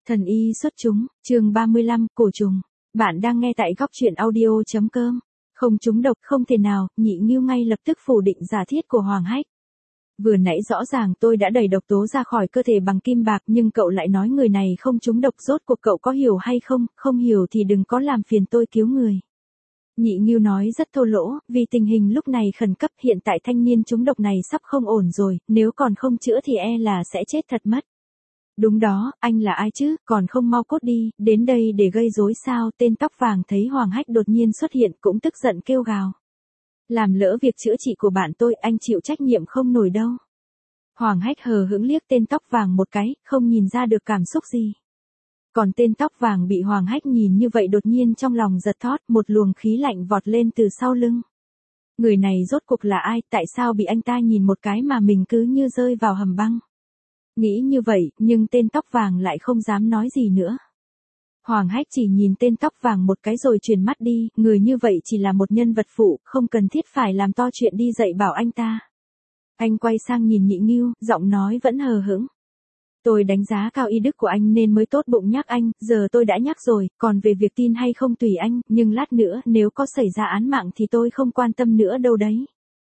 Thần y xuất chúng, chương 35, cổ trùng. Bạn đang nghe tại góc truyện audio.com. Không trúng độc không thể nào, Nhị Ngưu ngay lập tức phủ định giả thiết của Hoàng Hách. Vừa nãy rõ ràng tôi đã đẩy độc tố ra khỏi cơ thể bằng kim bạc nhưng cậu lại nói người này không trúng độc, rốt cuộc cậu có hiểu hay không, không hiểu thì đừng có làm phiền tôi cứu người. Nhị Ngưu nói rất thô lỗ, vì tình hình lúc này khẩn cấp, hiện tại thanh niên trúng độc này sắp không ổn rồi, nếu còn không chữa thì e là sẽ chết thật mất. Đúng đó, anh là ai chứ, còn không mau cút đi, đến đây để gây rối sao? Tên tóc vàng thấy Hoàng Hách đột nhiên xuất hiện cũng tức giận kêu gào. Làm lỡ việc chữa trị của bạn tôi, anh chịu trách nhiệm không nổi đâu. Hoàng Hách hờ hững liếc tên tóc vàng một cái, không nhìn ra được cảm xúc gì. Còn tên tóc vàng bị Hoàng Hách nhìn như vậy đột nhiên trong lòng giật thót, một luồng khí lạnh vọt lên từ sau lưng. Người này rốt cuộc là ai, tại sao bị anh ta nhìn một cái mà mình cứ như rơi vào hầm băng. Nghĩ như vậy, nhưng tên tóc vàng lại không dám nói gì nữa. Hoàng Hách chỉ nhìn tên tóc vàng một cái rồi chuyển mắt đi, người như vậy chỉ là một nhân vật phụ, không cần thiết phải làm to chuyện đi dạy bảo anh ta. Anh quay sang nhìn Nhị Ngưu, giọng nói vẫn hờ hững. Tôi đánh giá cao y đức của anh nên mới tốt bụng nhắc anh, giờ tôi đã nhắc rồi, còn về việc tin hay không tùy anh, nhưng lát nữa nếu có xảy ra án mạng thì tôi không quan tâm nữa đâu đấy.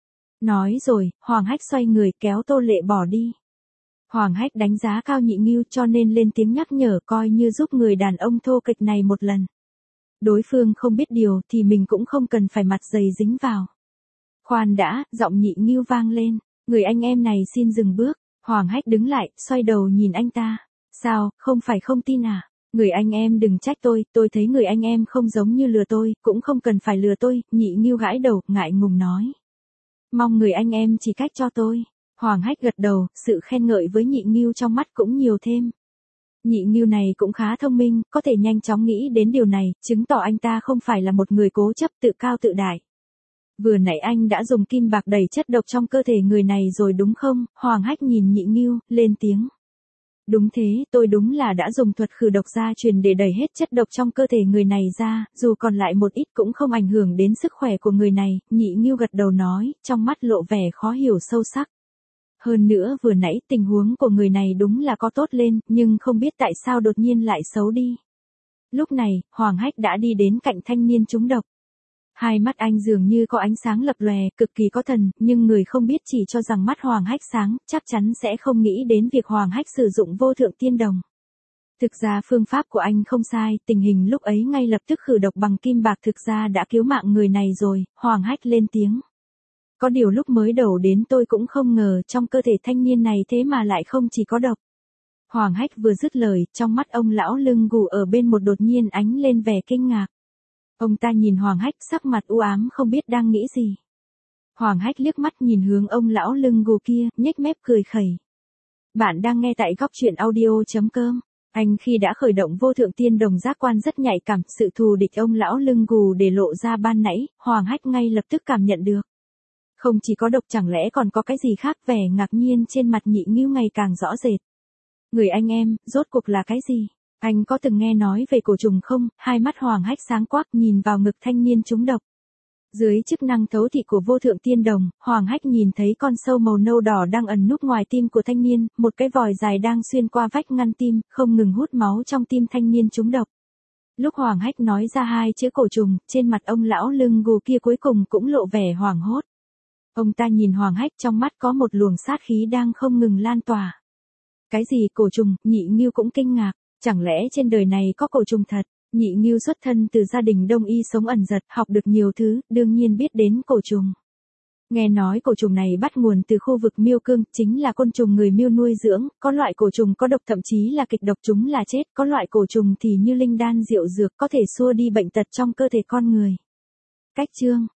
Nói rồi, Hoàng Hách xoay người kéo Tô Lệ bỏ đi. Hoàng Hách đánh giá cao Nhị Ngưu cho nên lên tiếng nhắc nhở, coi như giúp người đàn ông thô kệch này một lần. Đối phương không biết điều thì mình cũng không cần phải mặt dày dính vào. Khoan đã, giọng Nhị Ngưu vang lên, người anh em này xin dừng bước. Hoàng Hách đứng lại, xoay đầu nhìn anh ta. Sao, không phải không tin à? Người anh em đừng trách tôi thấy người anh em không giống như lừa tôi, cũng không cần phải lừa tôi. Nhị Ngưu gãi đầu, ngại ngùng nói. Mong người anh em chỉ cách cho tôi. Hoàng Hách gật đầu, sự khen ngợi với Nhị Ngưu trong mắt cũng nhiều thêm. Nhị Ngưu này cũng khá thông minh, có thể nhanh chóng nghĩ đến điều này, chứng tỏ anh ta không phải là một người cố chấp tự cao tự đại. Vừa nãy anh đã dùng kim bạc đẩy chất độc trong cơ thể người này rồi đúng không? Hoàng Hách nhìn Nhị Ngưu, lên tiếng. Đúng thế, tôi đúng là đã dùng thuật khử độc gia truyền để đẩy hết chất độc trong cơ thể người này ra, dù còn lại một ít cũng không ảnh hưởng đến sức khỏe của người này. Nhị Ngưu gật đầu nói, trong mắt lộ vẻ khó hiểu sâu sắc. Hơn nữa vừa nãy tình huống của người này đúng là có tốt lên, nhưng không biết tại sao đột nhiên lại xấu đi. Lúc này, Hoàng Hách đã đi đến cạnh thanh niên trúng độc. Hai mắt anh dường như có ánh sáng lập lòe, cực kỳ có thần, nhưng người không biết chỉ cho rằng mắt Hoàng Hách sáng, chắc chắn sẽ không nghĩ đến việc Hoàng Hách sử dụng vô thượng tiên đồng. Thực ra phương pháp của anh không sai, tình hình lúc ấy ngay lập tức khử độc bằng kim bạc thực ra đã cứu mạng người này rồi. Hoàng Hách lên tiếng. Có điều lúc mới đầu đến tôi cũng không ngờ trong cơ thể thanh niên này thế mà lại không chỉ có độc. Hoàng Hách vừa dứt lời, trong mắt ông lão lưng gù ở bên một đột nhiên ánh lên vẻ kinh ngạc. Ông ta nhìn Hoàng Hách sắc mặt u ám không biết đang nghĩ gì. Hoàng Hách liếc mắt nhìn hướng ông lão lưng gù kia, nhếch mép cười khẩy. Bạn đang nghe tại góc truyện audio.com. Anh khi đã khởi động vô thượng tiên đồng giác quan rất nhạy cảm, sự thù địch ông lão lưng gù để lộ ra ban nãy, Hoàng Hách ngay lập tức cảm nhận được. Không chỉ có độc chẳng lẽ còn có cái gì khác, vẻ ngạc nhiên trên mặt Nhị Ngưu ngày càng rõ rệt. Người anh em, rốt cuộc là cái gì? Anh có từng nghe nói về cổ trùng không? Hai mắt Hoàng Hách sáng quắc nhìn vào ngực thanh niên trúng độc. Dưới chức năng thấu thị của vô thượng tiên đồng, Hoàng Hách nhìn thấy con sâu màu nâu đỏ đang ẩn núp ngoài tim của thanh niên, một cái vòi dài đang xuyên qua vách ngăn tim, không ngừng hút máu trong tim thanh niên trúng độc. Lúc Hoàng Hách nói ra hai chữ cổ trùng, trên mặt ông lão lưng gù kia cuối cùng cũng lộ vẻ hoảng hốt. Ông ta nhìn Hoàng Hách trong mắt có một luồng sát khí đang không ngừng lan tỏa. Cái gì cổ trùng? Nhị Ngưu cũng kinh ngạc. Chẳng lẽ trên đời này có cổ trùng thật? Nhị Ngưu xuất thân từ gia đình đông y sống ẩn giật, học được nhiều thứ, đương nhiên biết đến cổ trùng. Nghe nói cổ trùng này bắt nguồn từ khu vực Miêu Cương, chính là côn trùng người Miêu nuôi dưỡng, có loại cổ trùng có độc thậm chí là kịch độc chúng là chết, có loại cổ trùng thì như linh đan diệu dược có thể xua đi bệnh tật trong cơ thể con người. Cách chương